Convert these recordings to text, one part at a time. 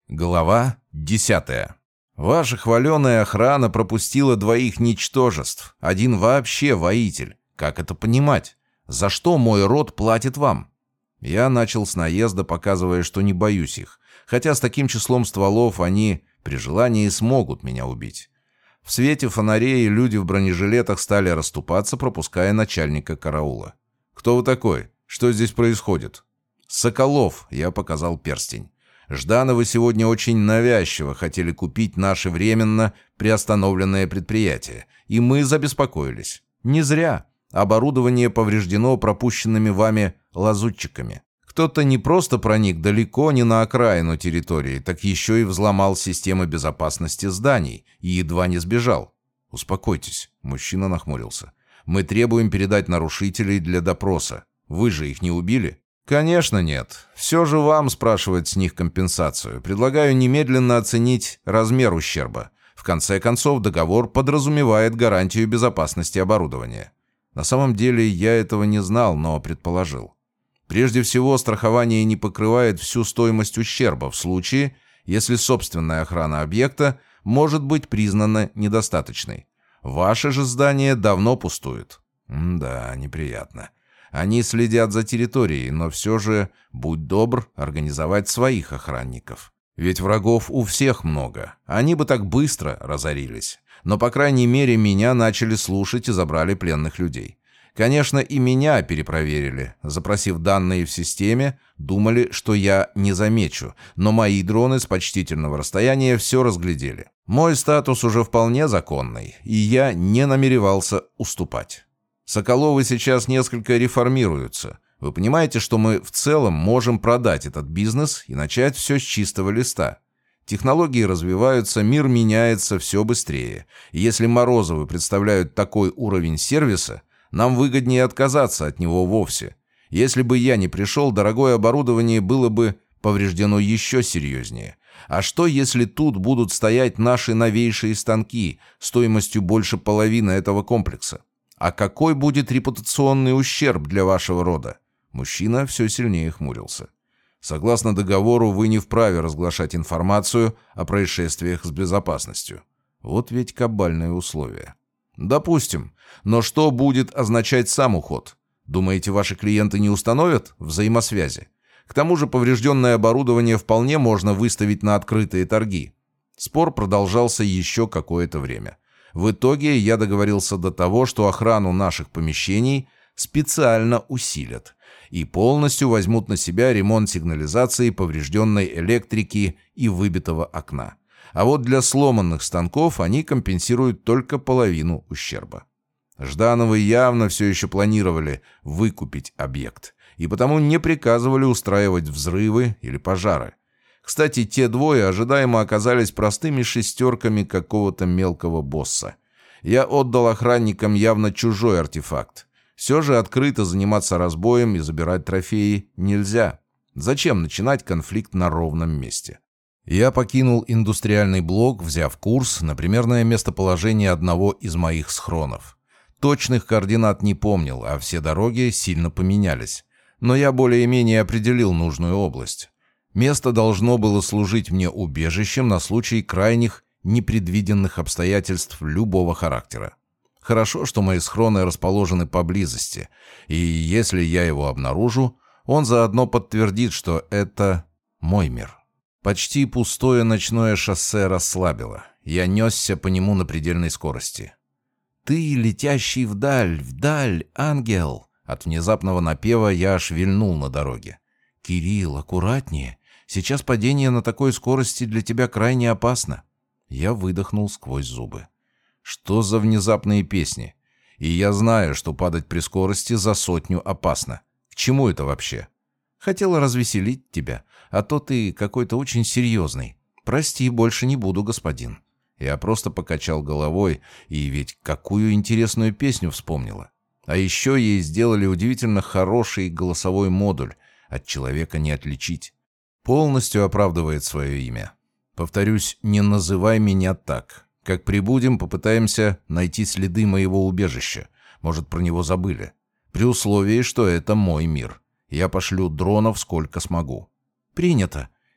Глава 10. Ваша хваленая охрана пропустила 2 ничтожеств. Один вообще воитель. Как это понимать? За что мой род платит вам? Я начал с наезда, показывая, что не боюсь их. Хотя с таким числом стволов они при желании смогут меня убить. В свете фонарей люди в бронежилетах стали расступаться, пропуская начальника караула. «Кто вы такой? Что здесь происходит?» «Соколов», — я показал перстень. «Ждановы сегодня очень навязчиво хотели купить наше временно приостановленное предприятие, и мы забеспокоились. Не зря. Оборудование повреждено пропущенными вами лазутчиками. Кто-то не просто проник далеко не на окраину территории, так еще и взломал системы безопасности зданий и едва не сбежал». «Успокойтесь», — мужчина нахмурился. «Мы требуем передать нарушителей для допроса. Вы же их не убили?» «Конечно нет. Все же вам спрашивать с них компенсацию. Предлагаю немедленно оценить размер ущерба. В конце концов, договор подразумевает гарантию безопасности оборудования». На самом деле я этого не знал, но предположил. Прежде всего, страхование не покрывает всю стоимость ущерба в случае, если собственная охрана объекта может быть признана недостаточной. Ваше же здание давно пустует. Да, неприятно. Они следят за территорией, но все же, будь добр, организовать своих охранников. Ведь врагов у всех много. Они бы так быстро разорились. Но, по крайней мере, меня начали слушать и забрали пленных людей. Конечно, и меня перепроверили. Запросив данные в системе, думали, что я не замечу, но мои дроны с почтительного расстояния все разглядели. Мой статус уже вполне законный, и я не намеревался уступать. Соколовы сейчас несколько реформируются. Вы понимаете, что мы в целом можем продать этот бизнес и начать все с чистого листа. Технологии развиваются, мир меняется все быстрее. И если Морозовы представляют такой уровень сервиса, нам выгоднее отказаться от него вовсе. Если бы я не пришел, дорогое оборудование было бы повреждено еще серьезнее. А что, если тут будут стоять наши новейшие станки стоимостью больше половины этого комплекса? А какой будет репутационный ущерб для вашего рода? Мужчина все сильнее хмурился. Согласно договору, вы не вправе разглашать информацию о происшествиях с безопасностью. Вот ведь кабальные условия. Допустим. Но что будет означать сам уход? Думаете, ваши клиенты не установят взаимосвязи? К тому же поврежденное оборудование вполне можно выставить на открытые торги. Спор продолжался еще какое-то время. В итоге я договорился до того, что охрану наших помещений специально усилят и полностью возьмут на себя ремонт сигнализации, поврежденной электрики и выбитого окна. А вот для сломанных станков они компенсируют только половину ущерба. Ждановы явно все еще планировали выкупить объект, и потому не приказывали устраивать взрывы или пожары. Кстати, те двое ожидаемо оказались простыми шестерками какого-то мелкого босса. Я отдал охранникам явно чужой артефакт. Все же открыто заниматься разбоем и забирать трофеи нельзя. Зачем начинать конфликт на ровном месте? Я покинул индустриальный блок, взяв курс на примерное местоположение одного из моих схронов. Точных координат не помнил, а все дороги сильно поменялись. Но я более-менее определил нужную область. Место должно было служить мне убежищем на случай крайних непредвиденных обстоятельств любого характера. Хорошо, что мои схроны расположены поблизости, и если я его обнаружу, он заодно подтвердит, что это мой мир. Почти пустое ночное шоссе расслабило. Я несся по нему на предельной скорости. «Ты, летящий вдаль, ангел!» От внезапного напева я аж вильнул на дороге. «Кирилл, аккуратнее. Сейчас падение на такой скорости для тебя крайне опасно». Я выдохнул сквозь зубы. Что за внезапные песни? И я знаю, что падать при скорости за 100 опасно. К чему это вообще? Хотела развеселить тебя, а то ты какой-то очень серьезный. Прости, больше не буду, господин. Я просто покачал головой, и ведь какую интересную песню вспомнила. А еще ей сделали удивительно хороший голосовой модуль. От человека не отличить. Полностью оправдывает свое имя. Повторюсь, не называй меня так. Как прибудем, попытаемся найти следы моего убежища. Может, про него забыли. При условии, что это мой мир. Я пошлю дронов сколько смогу. Принято.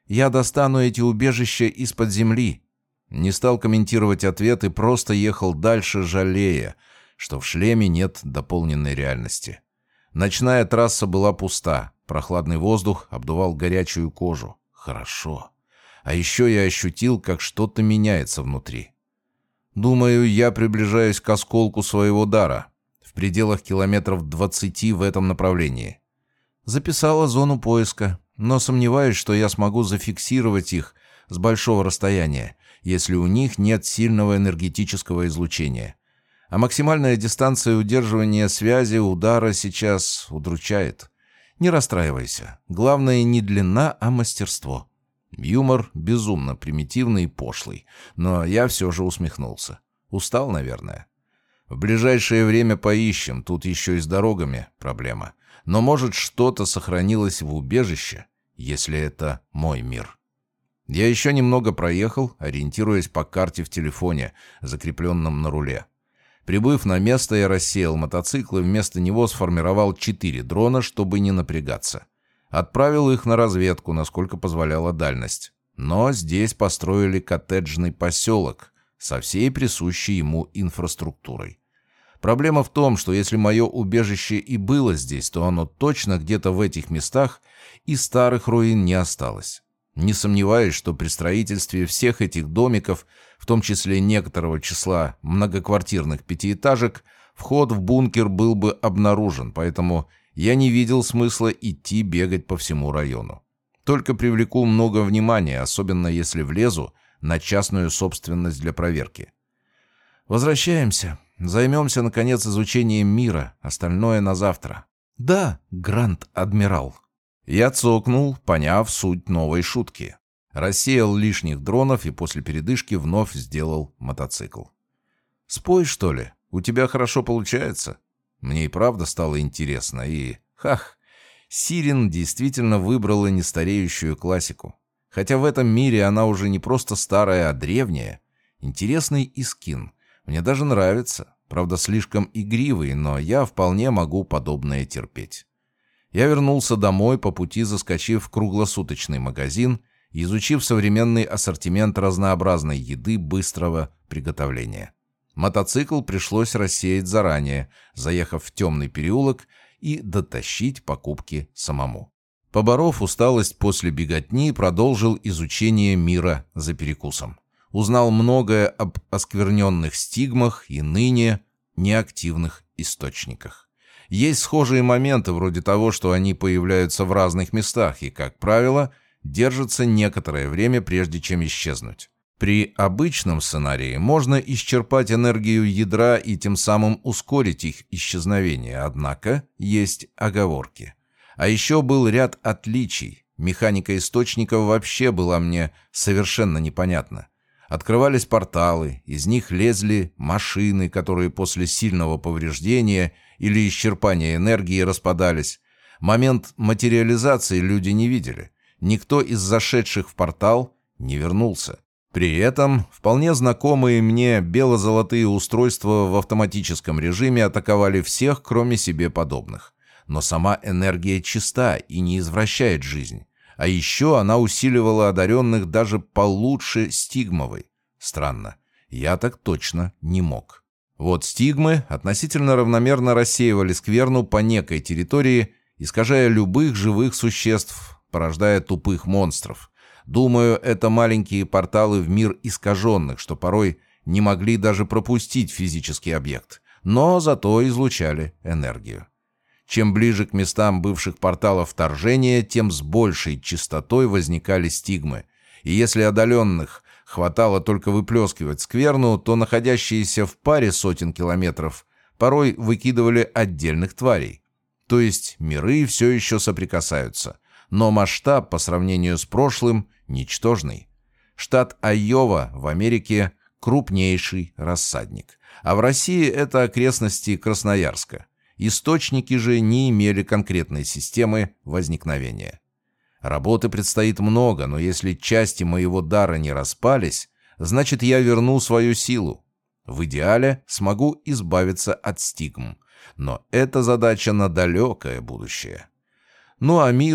Я достану эти убежища из-под земли». Не стал комментировать ответ и просто ехал дальше, жалея, что в шлеме нет дополненной реальности. Ночная трасса была пуста, прохладный воздух обдувал горячую кожу. Хорошо. А еще я ощутил, как что-то меняется внутри. Думаю, я приближаюсь к осколку своего дара. В пределах километров 20 в этом направлении. Записала зону поиска, но сомневаюсь, что я смогу зафиксировать их с большого расстояния, если у них нет сильного энергетического излучения. А максимальная дистанция удерживания связи удара сейчас удручает. Не расстраивайся. Главное не длина, а мастерство. Юмор безумно примитивный и пошлый, но я все же усмехнулся. Устал, наверное. В ближайшее время поищем, тут еще и с дорогами проблема. Но может что-то сохранилось в убежище, если это мой мир. Я еще немного проехал, ориентируясь по карте в телефоне, закрепленном на руле. Прибыв на место, я рассеял мотоцикл и вместо него сформировал 4 дрона, чтобы не напрягаться. Отправил их на разведку, насколько позволяла дальность. Но здесь построили коттеджный поселок со всей присущей ему инфраструктурой. Проблема в том, что если мое убежище и было здесь, то оно точно где-то в этих местах, и старых руин не осталось. Не сомневаюсь, что при строительстве всех этих домиков, в том числе некоторого числа многоквартирных пятиэтажек, вход в бункер был бы обнаружен, поэтому я не видел смысла идти бегать по всему району. Только привлеку много внимания, особенно если влезу на частную собственность для проверки. Возвращаемся. Займемся, наконец, изучением мира, остальное на завтра. Да, Гранд-Адмирал. Я цокнул, поняв суть новой шутки. Рассеял лишних дронов и после передышки вновь сделал мотоцикл. «Спой, что ли? У тебя хорошо получается?» Мне и правда стало интересно, и... Сирен действительно выбрала нестареющую классику. Хотя в этом мире она уже не просто старая, а древняя. Интересный искин. Мне даже нравится. Правда, слишком игривый, но я вполне могу подобное терпеть. Я вернулся домой, по пути заскочив в круглосуточный магазин и изучив современный ассортимент разнообразной еды быстрого приготовления. Мотоцикл пришлось рассеять заранее, заехав в темный переулок и дотащить покупки самому. Поборов усталость после беготни, продолжил изучение мира за перекусом. Узнал многое об оскверненных стигмах и ныне неактивных источниках. Есть схожие моменты, вроде того, что они появляются в разных местах и, как правило, держатся некоторое время, прежде чем исчезнуть. При обычном сценарии можно исчерпать энергию ядра и тем самым ускорить их исчезновение, однако есть оговорки. А еще был ряд отличий. Механика источников вообще была мне совершенно непонятна. Открывались порталы, из них лезли машины, которые после сильного повреждения или исчерпания энергии распадались. Момент материализации люди не видели. Никто из зашедших в портал не вернулся. При этом вполне знакомые мне бело-золотые устройства в автоматическом режиме атаковали всех, кроме себе подобных. Но сама энергия чиста и не извращает жизнь. А еще она усиливала одаренных даже получше стигмовой. Странно, я так точно не мог. Вот стигмы относительно равномерно рассеивали скверну по некой территории, искажая любых живых существ, порождая тупых монстров. Думаю, это маленькие порталы в мир искаженных, что порой не могли даже пропустить физический объект, но зато излучали энергию. Чем ближе к местам бывших порталов вторжения, тем с большей частотой возникали стигмы. И если одаренных хватало только выплескивать скверну, то находящиеся в паре сотен километров порой выкидывали отдельных тварей. То есть миры все еще соприкасаются, но масштаб по сравнению с прошлым ничтожный. Штат Айова в Америке – крупнейший рассадник, а в России это окрестности Красноярска. Источники же не имели конкретной системы возникновения. Работы предстоит много, но если части моего дара не распались, значит я верну свою силу. В идеале смогу избавиться от стигм, но это задача на далекое будущее. Ну а мир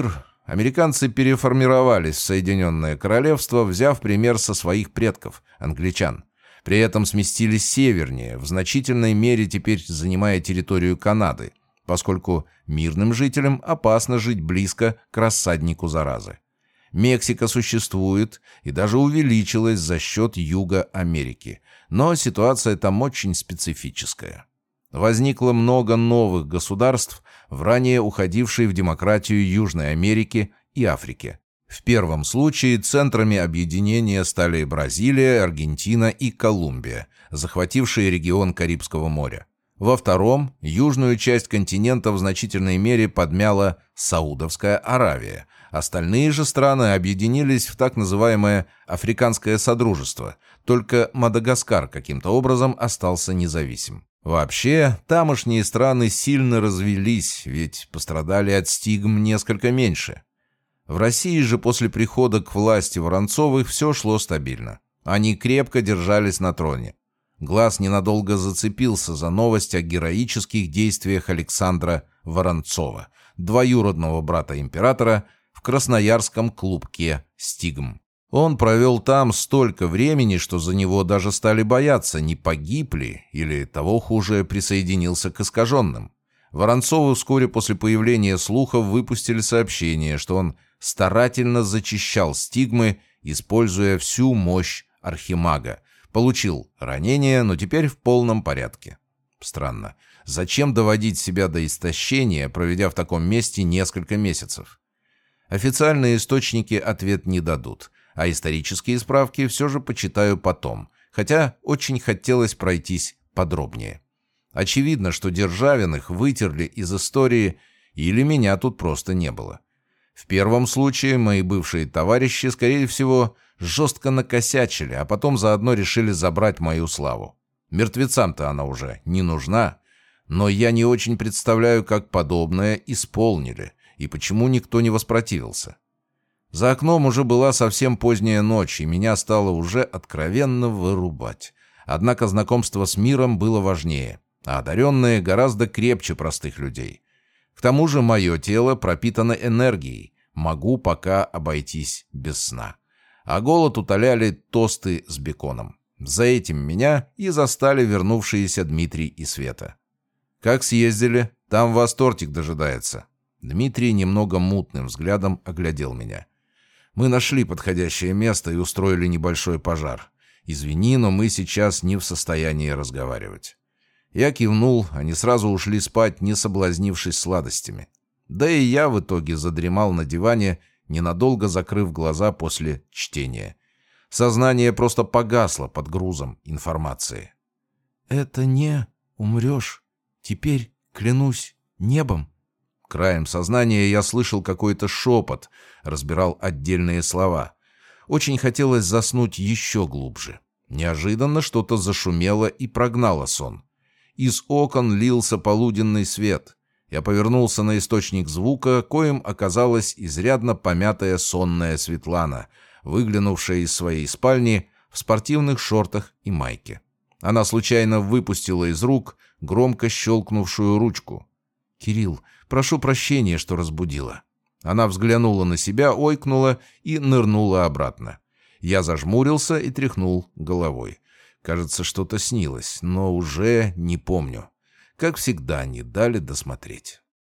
Американцы переформировались в Соединенное Королевство, взяв пример со своих предков, англичан. При этом сместились севернее, в значительной мере теперь занимая территорию Канады, поскольку мирным жителям опасно жить близко к рассаднику заразы. Мексика существует и даже увеличилась за счет Юга Америки, но ситуация там очень специфическая. Возникло много новых государств, в ранее уходившие в демократию Южной Америки и Африки. В первом случае центрами объединения стали Бразилия, Аргентина и Колумбия, захватившие регион Карибского моря. Во втором, южную часть континента в значительной мере подмяла Саудовская Аравия. Остальные же страны объединились в так называемое Африканское Содружество, только Мадагаскар каким-то образом остался независим. Вообще, тамошние страны сильно развелись, ведь пострадали от стигм несколько меньше. В России же после прихода к власти Воронцовых все шло стабильно. Они крепко держались на троне. Глаз ненадолго зацепился за новость о героических действиях Александра Воронцова, двоюродного брата императора, в красноярском клубке «Стигм». Он провел там столько времени, что за него даже стали бояться, не погиб ли, или, того хуже, присоединился к искаженным. Воронцову вскоре после появления слухов выпустили сообщение, что он старательно зачищал стигмы, используя всю мощь архимага. Получил ранение, но теперь в полном порядке. Странно. Зачем доводить себя до истощения, проведя в таком месте несколько месяцев? Официальные источники ответ не дадут, а исторические справки все же почитаю потом, хотя очень хотелось пройтись подробнее. Очевидно, что Державиных вытерли из истории, или меня тут просто не было. В первом случае мои бывшие товарищи, скорее всего, жестко накосячили, а потом заодно решили забрать мою славу. Мертвецам-то она уже не нужна, но я не очень представляю, как подобное исполнили, и почему никто не воспротивился. За окном уже была совсем поздняя ночь, и меня стало уже откровенно вырубать. Однако знакомство с миром было важнее, а одаренные гораздо крепче простых людей. К тому же мое тело пропитано энергией, могу пока обойтись без сна. А голод утоляли тосты с беконом. За этим меня и застали вернувшиеся Дмитрий и Света. «Как съездили? Там вас тортик дожидается». Дмитрий немного мутным взглядом оглядел меня. «Мы нашли подходящее место и устроили небольшой пожар. Извини, но мы сейчас не в состоянии разговаривать». Я кивнул, они сразу ушли спать, не соблазнившись сладостями. Да и я в итоге задремал на диване, ненадолго закрыв глаза после чтения. Сознание просто погасло под грузом информации. «Это не умрешь. Теперь клянусь небом». Краем сознания я слышал какой-то шепот, разбирал отдельные слова. Очень хотелось заснуть еще глубже. Неожиданно что-то зашумело и прогнало сон. Из окон лился полуденный свет. Я повернулся на источник звука, коим оказалась изрядно помятая сонная Светлана, выглянувшая из своей спальни в спортивных шортах и майке. Она случайно выпустила из рук громко щелкнувшую ручку. «Кирилл, прошу прощения, что разбудила». Она взглянула на себя, ойкнула и нырнула обратно. Я зажмурился и тряхнул головой. Кажется, что-то снилось, но уже не помню. Как всегда, не дали досмотреть.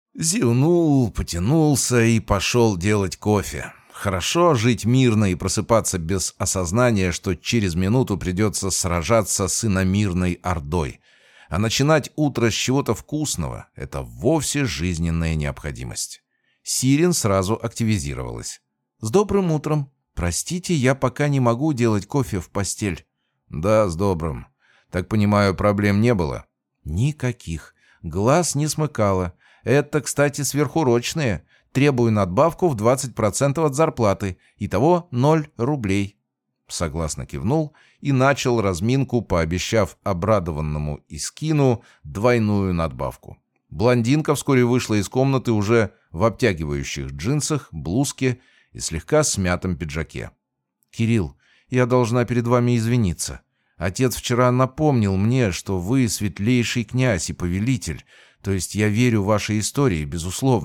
Зевнул, потянулся и пошел делать кофе. Хорошо жить мирно и просыпаться без осознания, что через минуту придется сражаться с иномирной ордой. А начинать утро с чего-то вкусного — это вовсе жизненная необходимость. Сирен сразу активизировалась. «С добрым утром. Простите, я пока не могу делать кофе в постель». «Да, с добрым. Так понимаю, проблем не было?» «Никаких. Глаз не смыкало. Это, кстати, сверхурочные. Требую надбавку в 20% от зарплаты. Итого 0 рублей». Согласно кивнул и начал разминку, пообещав обрадованному Искину двойную надбавку. Блондинка вскоре вышла из комнаты уже в обтягивающих джинсах, блузке и слегка смятом пиджаке. «Кирилл, я должна перед вами извиниться. Отец вчера напомнил мне, что вы светлейший князь и повелитель, то есть я верю вашей истории, безусловно.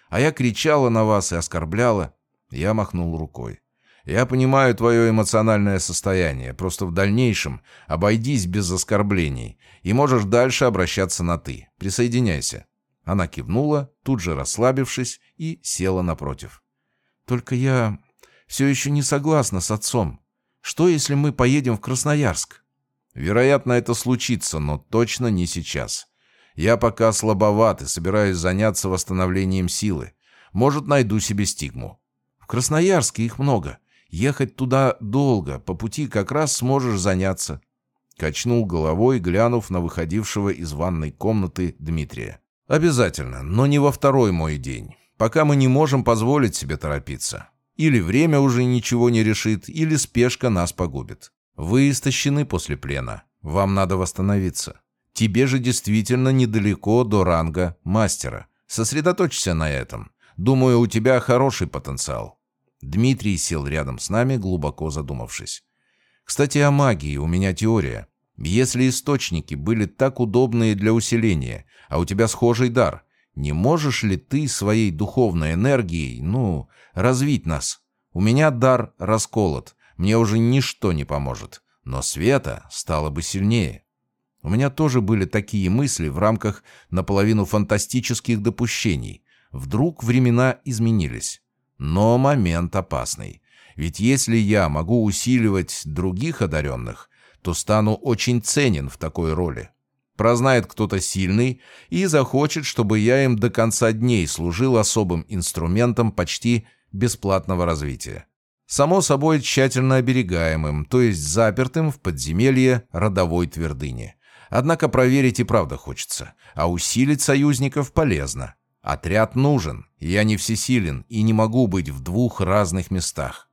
А я кричала на вас и оскорбляла». Я махнул рукой. «Я понимаю твое эмоциональное состояние, просто в дальнейшем обойдись без оскорблений, и можешь дальше обращаться на «ты». Присоединяйся». Она кивнула, тут же расслабившись, и села напротив. «Только я все еще не согласна с отцом. Что, если мы поедем в Красноярск?» «Вероятно, это случится, но точно не сейчас. Я пока слабоват и собираюсь заняться восстановлением силы. Может, найду себе стигму». «В Красноярске их много. Ехать туда долго, по пути как раз сможешь заняться». Качнул головой, глянув на выходившего из ванной комнаты Дмитрия. «Обязательно, но не во второй мой день. Пока мы не можем позволить себе торопиться. Или время уже ничего не решит, или спешка нас погубит. Вы истощены после плена. Вам надо восстановиться. Тебе же действительно недалеко до ранга мастера. Сосредоточься на этом. Думаю, у тебя хороший потенциал». Дмитрий сел рядом с нами, глубоко задумавшись. «Кстати, о магии у меня теория. Если источники были так удобные для усиления, а у тебя схожий дар, не можешь ли ты своей духовной энергией, развить нас? У меня дар расколот, мне уже ничто не поможет, но Света стала бы сильнее». У меня тоже были такие мысли в рамках наполовину фантастических допущений. Вдруг времена изменились. Но момент опасный. Ведь если я могу усиливать других одаренных, то стану очень ценен в такой роли. Прознает кто-то сильный и захочет, чтобы я им до конца дней служил особым инструментом почти бесплатного развития. Само собой, тщательно оберегаемым, то есть запертым в подземелье родовой твердыни. Однако проверить и правда хочется, а усилить союзников полезно. Отряд нужен, я не всесилен и не могу быть в двух разных местах.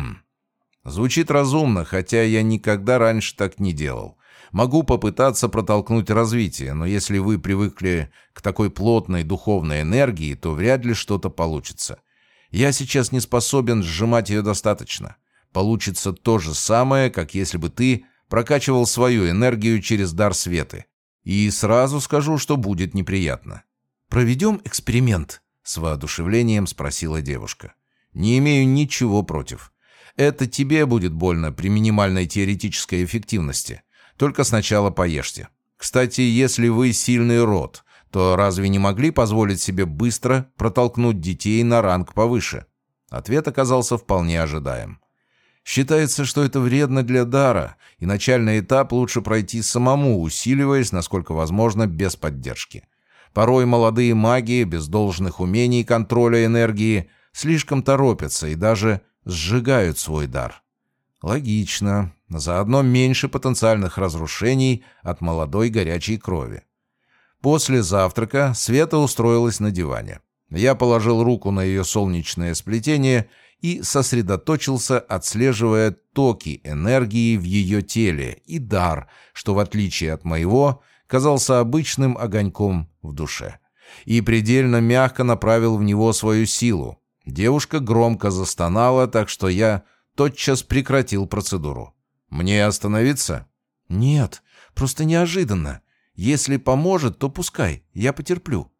Звучит разумно, хотя я никогда раньше так не делал. Могу попытаться протолкнуть развитие, но если вы привыкли к такой плотной духовной энергии, то вряд ли что-то получится. Я сейчас не способен сжимать ее достаточно. Получится то же самое, как если бы ты прокачивал свою энергию через дар Светы. И сразу скажу, что будет неприятно. «Проведем эксперимент?» — с воодушевлением спросила девушка. «Не имею ничего против. Это тебе будет больно при минимальной теоретической эффективности. Только сначала поешьте. Кстати, если вы сильный род, то разве не могли позволить себе быстро протолкнуть детей на ранг повыше?» Ответ оказался вполне ожидаем. «Считается, что это вредно для дара, и начальный этап лучше пройти самому, усиливаясь, насколько возможно, без поддержки. Порой молодые маги, без должных умений контроля энергии, слишком торопятся и даже сжигают свой дар». Логично. Заодно меньше потенциальных разрушений от молодой горячей крови. После завтрака Света устроилась на диване. Я положил руку на ее солнечное сплетение и сосредоточился, отслеживая токи энергии в ее теле и дар, что, в отличие от моего, казался обычным огоньком в душе. И предельно мягко направил в него свою силу. Девушка громко застонала, так что я тотчас прекратил процедуру. «Мне остановиться?» «Нет, просто неожиданно. Если поможет, то пускай, я потерплю».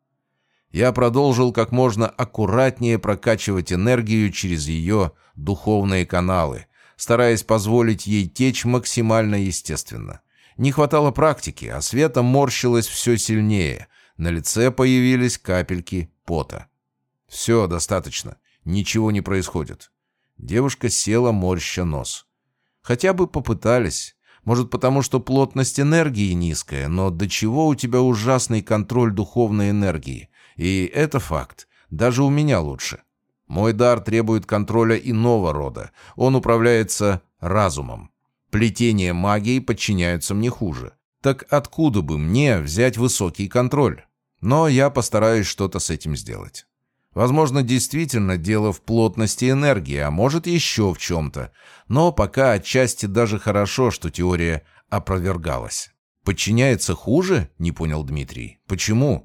Я продолжил как можно аккуратнее прокачивать энергию через ее духовные каналы, стараясь позволить ей течь максимально естественно. Не хватало практики, а Света морщилась все сильнее. На лице появились капельки пота. «Все, достаточно. Ничего не происходит». Девушка села, морща нос. «Хотя бы попытались. Может, потому что плотность энергии низкая, но до чего у тебя ужасный контроль духовной энергии. И это факт. Даже у меня лучше. Мой дар требует контроля иного рода. Он управляется разумом. Плетение магии подчиняются мне хуже. Так откуда бы мне взять высокий контроль? Но я постараюсь что-то с этим сделать. Возможно, действительно дело в плотности энергии, а может еще в чем-то. Но пока отчасти даже хорошо, что теория опровергалась. «Подчиняется хуже?» — не понял Дмитрий. «Почему?»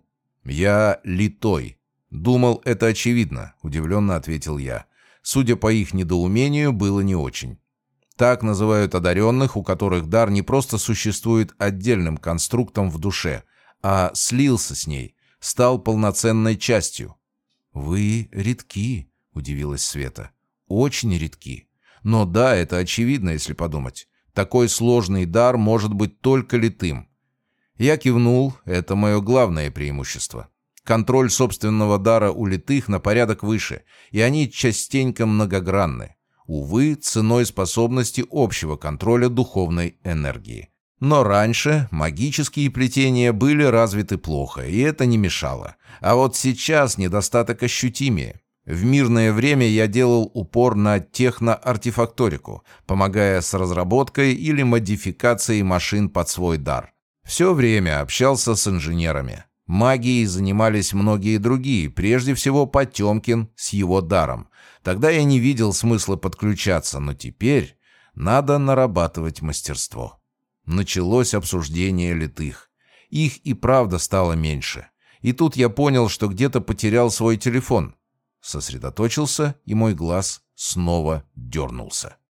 «Я литой». «Думал, это очевидно», — удивленно ответил я. Судя по их недоумению, было не очень. Так называют одаренных, у которых дар не просто существует отдельным конструктом в душе, а слился с ней, стал полноценной частью. «Вы редки», — удивилась Света. «Очень редки. Но да, это очевидно, если подумать. Такой сложный дар может быть только литым». Я кивнул, это мое главное преимущество. Контроль собственного дара у литых на порядок выше, и они частенько многогранны. Увы, ценой способности общего контроля духовной энергии. Но раньше магические плетения были развиты плохо, и это не мешало. А вот сейчас недостаток ощутимее. В мирное время я делал упор на техноартефакторику, помогая с разработкой или модификацией машин под свой дар. Все время общался с инженерами. Магией занимались многие другие, прежде всего Потемкин с его даром. Тогда я не видел смысла подключаться, но теперь надо нарабатывать мастерство. Началось обсуждение литых. Их и правда стало меньше. И тут я понял, что где-то потерял свой телефон. Сосредоточился, и мой глаз снова дернулся.